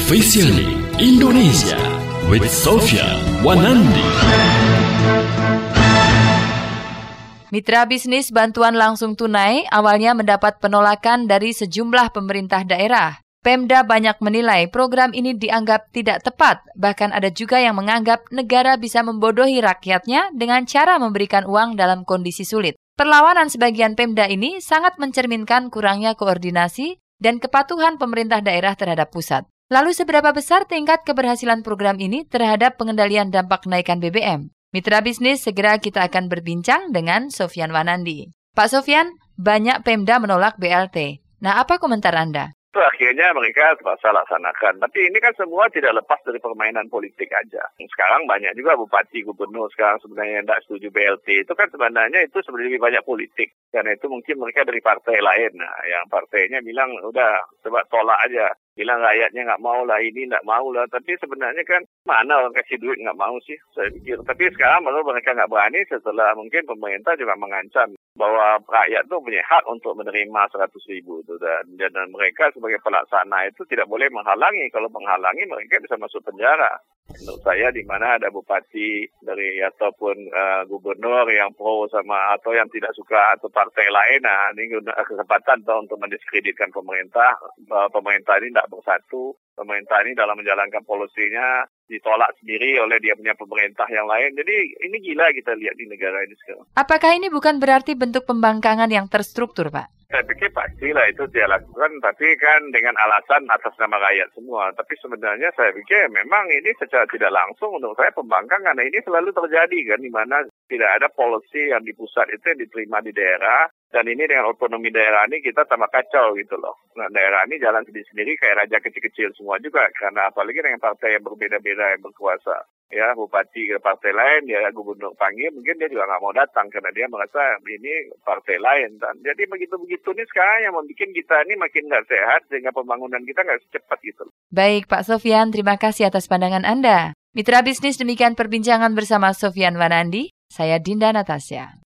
Officially Indonesia with Sofyan Wanandi. Mitra bisnis bantuan langsung tunai awalnya mendapat penolakan dari sejumlah pemerintah daerah. Pemda banyak menilai program ini dianggap tidak tepat, bahkan ada juga yang menganggap negara bisa membodohi rakyatnya dengan cara memberikan uang dalam kondisi sulit. Perlawanan sebagian Pemda ini sangat mencerminkan kurangnya koordinasi dan kepatuhan pemerintah daerah terhadap pusat. Lalu seberapa besar tingkat keberhasilan program ini terhadap pengendalian dampak kenaikan BBM? Mitra bisnis, segera kita akan berbincang dengan Sofyan Wanandi. Pak Sofyan, banyak Pemda menolak BLT. Nah, apa komentar Anda? Itu akhirnya mereka terpaksa laksanakan. Tapi ini kan semua tidak lepas dari permainan politik aja. Sekarang banyak juga bupati, gubernur sekarang sebenarnya yang tidak setuju BLT. Itu kan sebenarnya itu sebenarnya lebih banyak politik. Karena itu mungkin mereka dari partai lain. Nah, yang partainya bilang, udah, coba tolak aja. Bilang rakyatnya nggak mau lah, ini nggak mau lah. Tapi sebenarnya kan mana orang kasih duit nggak mau sih, saya pikir. Tapi sekarang malah mereka nggak berani setelah mungkin pemerintah juga mengancam bahwa rakyat tuh punya hak untuk menerima 100.000 itu. Dan mereka sebagai pelaksana itu tidak boleh menghalangi. Kalau menghalangi mereka bisa masuk penjara. Menurut saya di mana ada bupati dari ataupun gubernur yang pro sama atau yang tidak suka atau partai lain, nah ini kesempatan untuk mendiskreditkan pemerintah. Pemerintah ini tidak bersatu, pemerintah ini dalam menjalankan polisinya ditolak sendiri oleh dia punya pemerintah yang lain. Jadi ini gila kita lihat di negara ini sekarang. Apakah ini bukan berarti bentuk pembangkangan yang terstruktur, Pak? Saya pikir pastilah itu dia lakukan, tapi kan dengan alasan atas nama rakyat semua. Tapi sebenarnya saya pikir memang ini secara tidak langsung menurut saya pembangkangan. Nah, ini selalu terjadi kan, di mana tidak ada policy yang di pusat itu yang diterima di daerah. Dan ini dengan otonomi daerah ini kita tambah kacau gitu loh. Nah, daerah ini jalan sendiri-sendiri kayak raja kecil-kecil semua juga. Karena apalagi dengan partai yang berbeda-beda yang berkuasa. Ya, bupati ke partai lain, ya gubernur panggil, mungkin dia juga nggak mau datang karena dia merasa ini partai lain. Dan jadi begitu-begitu nih sekarang yang membuat kita ini makin nggak sehat sehingga pembangunan kita nggak secepat gitu. Baik, Pak Sofyan, terima kasih atas pandangan Anda. Mitra bisnis, demikian perbincangan bersama Sofyan Wanandi. Saya Dinda Natasha.